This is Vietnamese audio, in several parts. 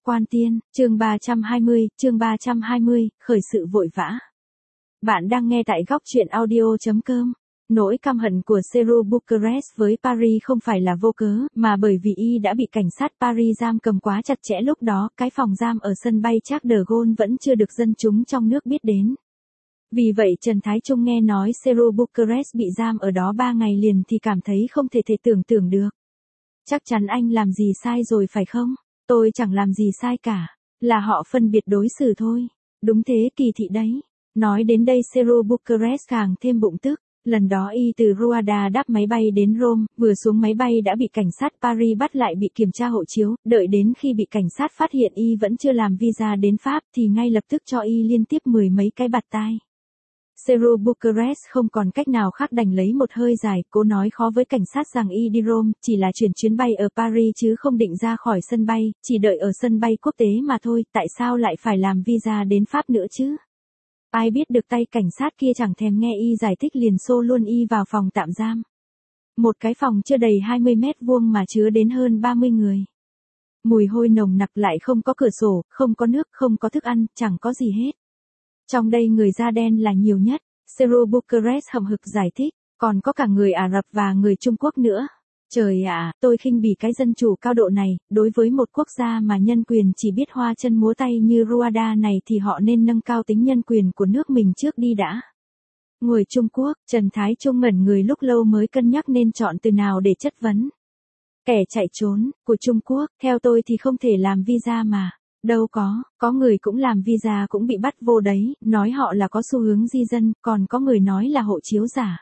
Quan Tiên, chương 320, khởi sự vội vã. Bạn đang nghe tại góc truyện audio.com. Nỗi căm hận của Sergio Bucharest với Paris không phải là vô cớ, mà bởi vì y đã bị cảnh sát Paris giam cầm quá chặt chẽ lúc đó, cái phòng giam ở sân bay Charles de Gaulle vẫn chưa được dân chúng trong nước biết đến. Vì vậy Trần Thái Trung nghe nói Sergio Bucharest bị giam ở đó 3 ngày liền thì cảm thấy không thể tưởng tượng được. Chắc chắn anh làm gì sai rồi phải không? Tôi chẳng làm gì sai cả. Là họ phân biệt đối xử thôi. Đúng thế kỳ thị đấy. Nói đến đây Sergio Bucharest càng thêm bụng tức. Lần đó y từ Rwanda đáp máy bay đến Rome, vừa xuống máy bay đã bị cảnh sát Paris bắt lại bị kiểm tra hộ chiếu, đợi đến khi bị cảnh sát phát hiện y vẫn chưa làm visa đến Pháp thì ngay lập tức cho y liên tiếp 10 mấy cái bạt tai. Sergio Bucharest không còn cách nào khác đành lấy một hơi dài, cố nói khó với cảnh sát rằng y đi Rome chỉ là chuyển chuyến bay ở Paris chứ không định ra khỏi sân bay, chỉ đợi ở sân bay quốc tế mà thôi, tại sao lại phải làm visa đến Pháp nữa chứ? Ai biết được tay cảnh sát kia chẳng thèm nghe y giải thích liền xô luôn y vào phòng tạm giam. Một cái phòng chưa đầy 20 mét vuông mà chứa đến hơn 30 người. Mùi hôi nồng nặc lại không có cửa sổ, không có nước, không có thức ăn, chẳng có gì hết. Trong đây người da đen là nhiều nhất, Sergio Bucharest hậm hực giải thích, còn có cả người Ả Rập và người Trung Quốc nữa. Trời ạ, tôi khinh bỉ cái dân chủ cao độ này, đối với một quốc gia mà nhân quyền chỉ biết hoa chân múa tay như Rwanda này thì họ nên nâng cao tính nhân quyền của nước mình trước đi đã. Người Trung Quốc, Trần Thái Trung ngẩn người lúc lâu mới cân nhắc nên chọn từ nào để chất vấn. Kẻ chạy trốn, của Trung Quốc, theo tôi thì không thể làm visa mà. Đâu có người cũng làm visa cũng bị bắt vô đấy, nói họ là có xu hướng di dân, còn có người nói là hộ chiếu giả.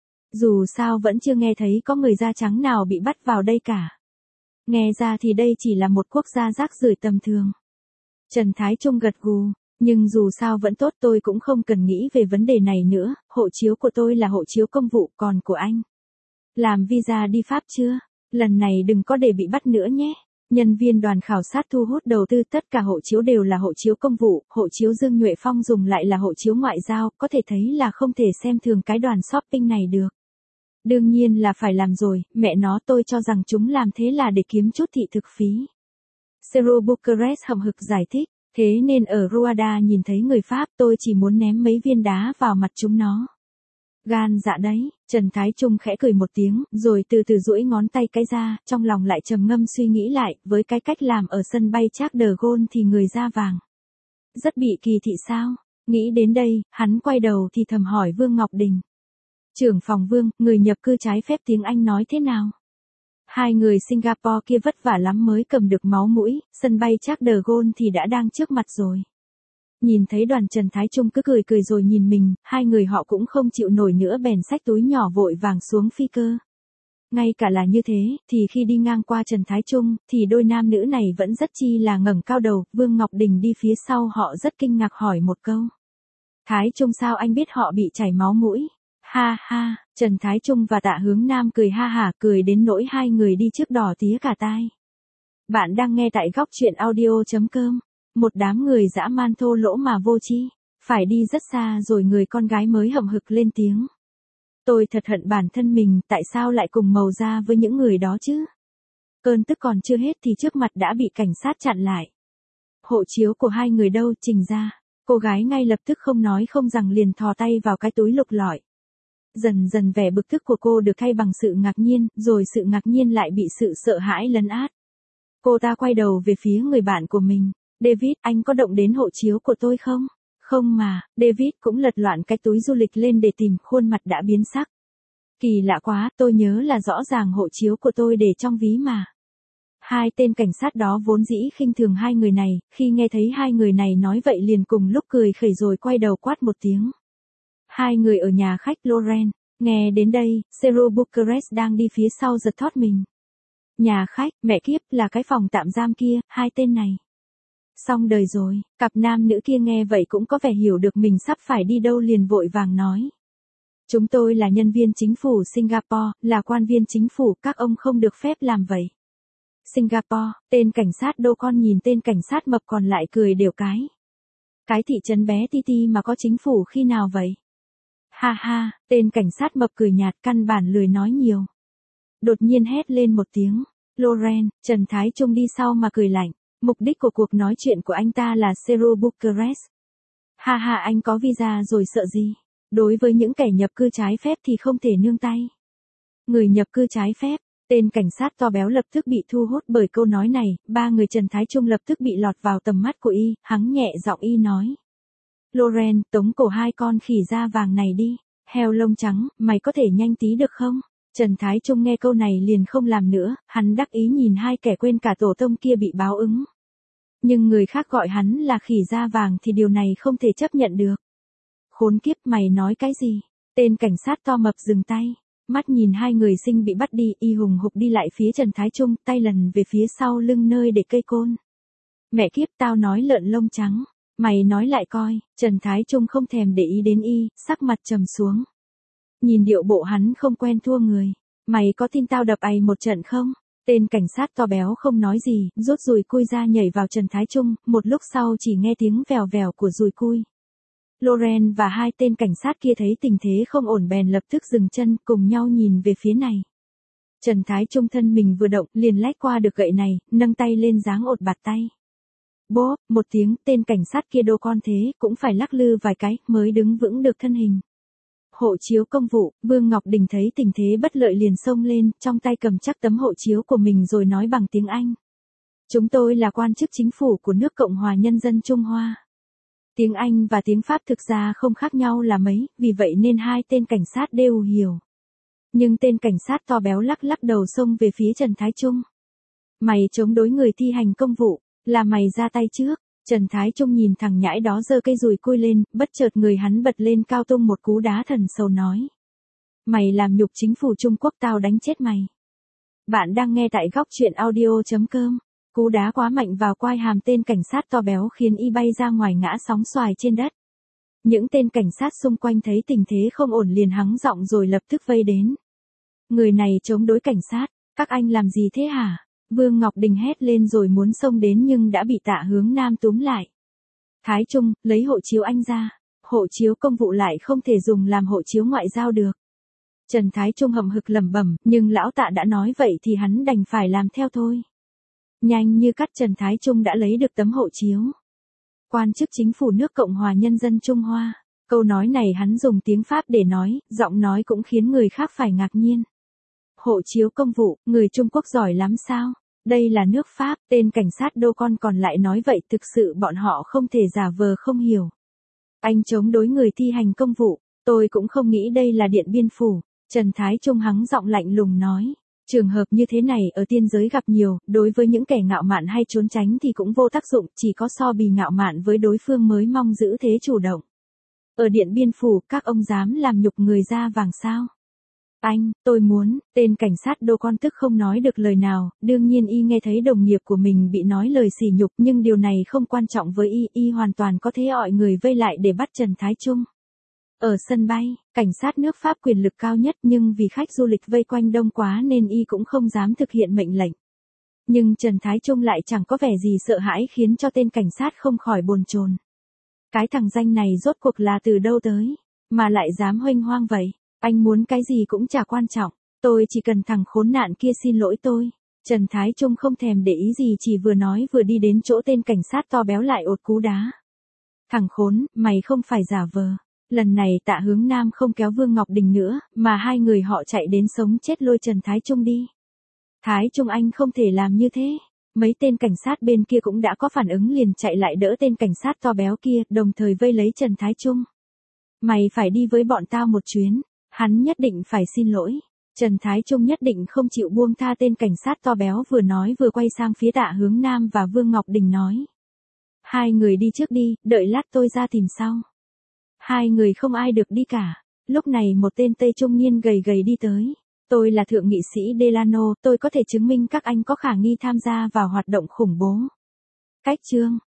Dù sao vẫn chưa nghe thấy có người da trắng nào bị bắt vào đây cả. Nghe ra thì đây chỉ là một quốc gia rác rưởi tầm thường. Trần Thái Trung gật gù, nhưng dù sao vẫn tốt, tôi cũng không cần nghĩ về vấn đề này nữa, hộ chiếu của tôi là hộ chiếu công vụ, còn của anh. Làm visa đi Pháp chưa? Lần này đừng có để bị bắt nữa nhé. Nhân viên đoàn khảo sát thu hút đầu tư tất cả hộ chiếu đều là hộ chiếu công vụ, hộ chiếu Dương Nhuệ Phong dùng lại là hộ chiếu ngoại giao, có thể thấy là không thể xem thường cái đoàn shopping này được. Đương nhiên là phải làm rồi, mẹ nó, tôi cho rằng chúng làm thế là để kiếm chút thị thực phí. Sergio Bucharest hậm hực giải thích, thế nên ở Rwanda nhìn thấy người Pháp tôi chỉ muốn ném mấy viên đá vào mặt chúng nó. Gan dạ đấy, Trần Thái Trung khẽ cười một tiếng, rồi từ từ duỗi ngón tay cái ra, trong lòng lại trầm ngâm suy nghĩ lại, với cái cách làm ở sân bay Charles de Gaulle thì người da vàng rất bị kỳ thị sao? Nghĩ đến đây, hắn quay đầu thì thầm hỏi Vương Ngọc Đình. Trưởng phòng Vương, người nhập cư trái phép tiếng Anh nói thế nào? Hai người Singapore kia vất vả lắm mới cầm được máu mũi, sân bay Charles de Gaulle thì đã đang trước mặt rồi. Nhìn thấy đoàn Trần Thái Trung cứ cười rồi nhìn mình, hai người họ cũng không chịu nổi nữa bèn xách túi nhỏ vội vàng xuống phi cơ. Ngay cả là như thế, thì khi đi ngang qua Trần Thái Trung, thì đôi nam nữ này vẫn rất chi là ngẩng cao đầu, Vương Ngọc Đình đi phía sau họ rất kinh ngạc hỏi một câu. Thái Trung sao anh biết họ bị chảy máu mũi? Ha ha, Trần Thái Trung và Tạ Hướng Nam cười ha hả, cười đến nỗi hai người đi trước đỏ tía cả tai. Bạn đang nghe tại góc truyện audio.com. Một đám người dã man thô lỗ mà vô tri, phải đi rất xa rồi người con gái mới hậm hực lên tiếng. Tôi thật hận bản thân mình, tại sao lại cùng màu da với những người đó chứ? Cơn tức còn chưa hết thì trước mặt đã bị cảnh sát chặn lại. Hộ chiếu của hai người đâu, trình ra. Cô gái ngay lập tức không nói không rằng liền thò tay vào cái túi lục lọi. Dần dần vẻ bực tức của cô được thay bằng sự ngạc nhiên, rồi sự ngạc nhiên lại bị sự sợ hãi lấn át. Cô ta quay đầu về phía người bạn của mình. David, anh có động đến hộ chiếu của tôi không? Không mà, David cũng lật loạn cái túi du lịch lên để tìm, khuôn mặt đã biến sắc. Kỳ lạ quá, tôi nhớ là rõ ràng hộ chiếu của tôi để trong ví mà. Hai tên cảnh sát đó vốn dĩ khinh thường hai người này, khi nghe thấy hai người này nói vậy liền cùng lúc cười khẩy rồi quay đầu quát một tiếng. Hai người ở nhà khách Loren, nghe đến đây, Sergio Bucharest đang đi phía sau giật thót mình. Nhà khách, mẹ kiếp, là cái phòng tạm giam kia, hai tên này. Xong đời rồi, cặp nam nữ kia nghe vậy cũng có vẻ hiểu được mình sắp phải đi đâu liền vội vàng nói. Chúng tôi là nhân viên chính phủ Singapore, là quan viên chính phủ, các ông không được phép làm vậy. Singapore, tên cảnh sát đô con nhìn tên cảnh sát mập còn lại cười đều cái. Cái thị trấn bé ti ti mà có chính phủ khi nào vậy? Ha ha, tên cảnh sát mập cười nhạt căn bản lười nói nhiều. Đột nhiên hét lên một tiếng. Loren, Trần Thái Trung đi sau mà cười lạnh. Mục đích của cuộc nói chuyện của anh ta là Seoul Bucharest. Ha ha, anh có visa rồi sợ gì? Đối với những kẻ nhập cư trái phép thì không thể nương tay. Người nhập cư trái phép, tên cảnh sát to béo lập tức bị thu hút bởi câu nói này, ba người Trần Thái Trung lập tức bị lọt vào tầm mắt của y, hắng nhẹ giọng y nói. Loren, tống cổ hai con khỉ da vàng này đi, heo lông trắng, mày có thể nhanh tí được không? Trần Thái Trung nghe câu này liền không làm nữa, hắn đắc ý nhìn hai kẻ quên cả tổ tông kia bị báo ứng. Nhưng người khác gọi hắn là khỉ da vàng thì điều này không thể chấp nhận được. Khốn kiếp, mày nói cái gì? Tên cảnh sát to mập dừng tay, mắt nhìn hai người sinh bị bắt đi, y hùng hục đi lại phía Trần Thái Trung, tay lần về phía sau lưng nơi để cây côn. Mẹ kiếp, tao nói lợn lông trắng, mày nói lại coi. Trần Thái Trung không thèm để ý đến y, sắc mặt trầm xuống. Nhìn điệu bộ hắn không quen thua người. Mày có tin tao đập ày một trận không? Tên cảnh sát to béo không nói gì, rút dùi cui ra nhảy vào Trần Thái Trung, một lúc sau chỉ nghe tiếng vèo vèo của dùi cui. Loren và hai tên cảnh sát kia thấy tình thế không ổn bèn lập tức dừng chân, cùng nhau nhìn về phía này. Trần Thái Trung thân mình vừa động, liền lách qua được gậy này, nâng tay lên giáng ột bạt tay. Bốp, một tiếng, tên cảnh sát kia đô con thế, cũng phải lắc lư vài cái, mới đứng vững được thân hình. Hộ chiếu công vụ, Vương Ngọc Đình thấy tình thế bất lợi liền xông lên, trong tay cầm chắc tấm hộ chiếu của mình rồi nói bằng tiếng Anh. Chúng tôi là quan chức chính phủ của nước Cộng hòa Nhân dân Trung Hoa. Tiếng Anh và tiếng Pháp thực ra không khác nhau là mấy, vì vậy nên hai tên cảnh sát đều hiểu. Nhưng tên cảnh sát to béo lắc lắc đầu xông về phía Trần Thái Trung. Mày chống đối người thi hành công vụ, là mày ra tay trước. Trần Thái Trung nhìn thằng nhãi đó giơ cây dùi cui lên, bất chợt người hắn bật lên cao tung một cú đá thần sầu nói. Mày làm nhục chính phủ Trung Quốc, tao đánh chết mày. Bạn đang nghe tại góc truyện audio.com. Cú đá quá mạnh vào quai hàm tên cảnh sát to béo khiến y bay ra ngoài ngã sóng xoài trên đất. Những tên cảnh sát xung quanh thấy tình thế không ổn liền hắng giọng rồi lập tức vây đến. Người này chống đối cảnh sát, các anh làm gì thế hả? Vương Ngọc Đình hét lên rồi muốn xông đến nhưng đã bị Tạ Hướng Nam túm lại. Thái Trung, lấy hộ chiếu anh ra. Hộ chiếu công vụ lại không thể dùng làm hộ chiếu ngoại giao được. Trần Thái Trung hậm hực lẩm bẩm, nhưng lão Tạ đã nói vậy thì hắn đành phải làm theo thôi. Nhanh như cắt Trần Thái Trung đã lấy được tấm hộ chiếu. Quan chức chính phủ nước Cộng hòa Nhân dân Trung Hoa. Câu nói này hắn dùng tiếng Pháp để nói, giọng nói cũng khiến người khác phải ngạc nhiên. Hộ chiếu công vụ, người Trung Quốc giỏi lắm sao? Đây là nước Pháp, tên cảnh sát đô con còn lại nói vậy, thực sự bọn họ không thể giả vờ không hiểu. Anh chống đối người thi hành công vụ, tôi cũng không nghĩ đây là Điện Biên Phủ. Trần Thái Trung hắng giọng lạnh lùng nói. Trường hợp như thế này ở tiên giới gặp nhiều, đối với những kẻ ngạo mạn hay trốn tránh thì cũng vô tác dụng, chỉ có so bì ngạo mạn với đối phương mới mong giữ thế chủ động. Ở Điện Biên Phủ, các ông dám làm nhục người da vàng sao? Anh, tôi muốn, tên cảnh sát đô con tức không nói được lời nào, đương nhiên y nghe thấy đồng nghiệp của mình bị nói lời sỉ nhục nhưng điều này không quan trọng với y hoàn toàn có thể gọi người vây lại để bắt Trần Thái Trung. Ở sân bay, cảnh sát nước Pháp quyền lực cao nhất nhưng vì khách du lịch vây quanh đông quá nên y cũng không dám thực hiện mệnh lệnh. Nhưng Trần Thái Trung lại chẳng có vẻ gì sợ hãi khiến cho tên cảnh sát không khỏi bồn chồn. Cái thằng danh này rốt cuộc là từ đâu tới, mà lại dám huênh hoang vậy? Anh muốn cái gì cũng chả quan trọng, tôi chỉ cần thằng khốn nạn kia xin lỗi tôi. Trần Thái Trung không thèm để ý gì, chỉ vừa nói vừa đi đến chỗ tên cảnh sát to béo lại ột cú đá. Thằng khốn, mày không phải giả vờ. Lần này Tạ Hướng Nam không kéo Vương Ngọc Đình nữa, mà hai người họ chạy đến sống chết lôi Trần Thái Trung đi. Thái Trung, anh không thể làm như thế. Mấy tên cảnh sát bên kia cũng đã có phản ứng liền chạy lại đỡ tên cảnh sát to béo kia, đồng thời vây lấy Trần Thái Trung. Mày phải đi với bọn tao một chuyến. Hắn nhất định phải xin lỗi. Trần Thái Trung nhất định không chịu buông tha tên cảnh sát to béo, vừa nói vừa quay sang phía Tạ Hướng Nam và Vương Ngọc Đình nói. Hai người đi trước đi, đợi lát tôi ra tìm sau. Hai người không ai được đi cả. Lúc này một tên Tây trung niên gầy gầy đi tới. Tôi là thượng nghị sĩ Delano, tôi có thể chứng minh các anh có khả nghi tham gia vào hoạt động khủng bố. Cách chương.